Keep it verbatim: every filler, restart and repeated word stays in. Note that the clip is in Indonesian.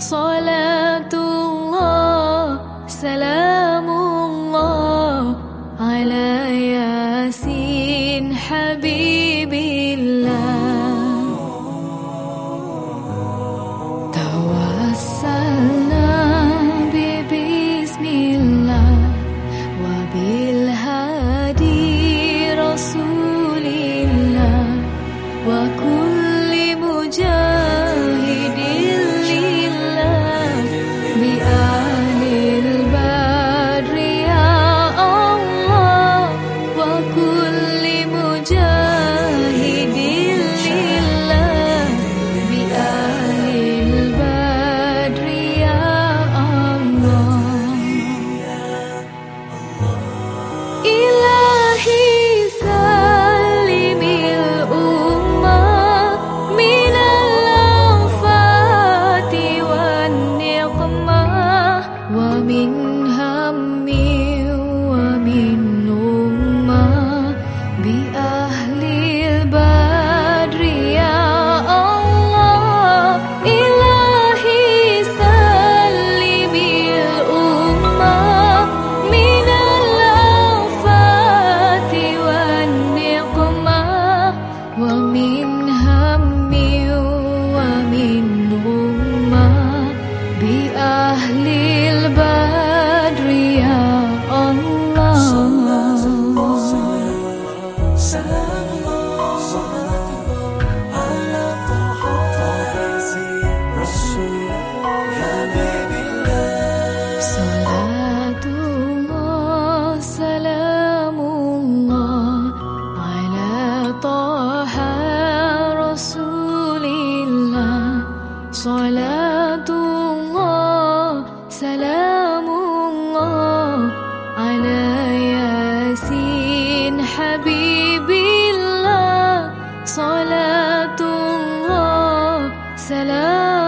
Salatullah, salamullah ala Yasin Habibillah. Tawassalna bi bismillah wa bil hadi Rasulillah wa kulli mujahidin lillah bi ahlil badri ya Allah wa kulli mujahidin lillah bi ahlil badri ya Allah. Ilahi salimil ummah minal afati wan niqmah wa min hammi wa min ummah bi ahlil badri ya Allah. Ilahi salimil ummah minal afati wan niqmah wa min hammi wa min ummah bi ahlil badri ya Allah. Salatullah, salamullah ala Taha Rasulillah. Salatullah, salamullah ala Yasin Habibillah. Salatullah, salam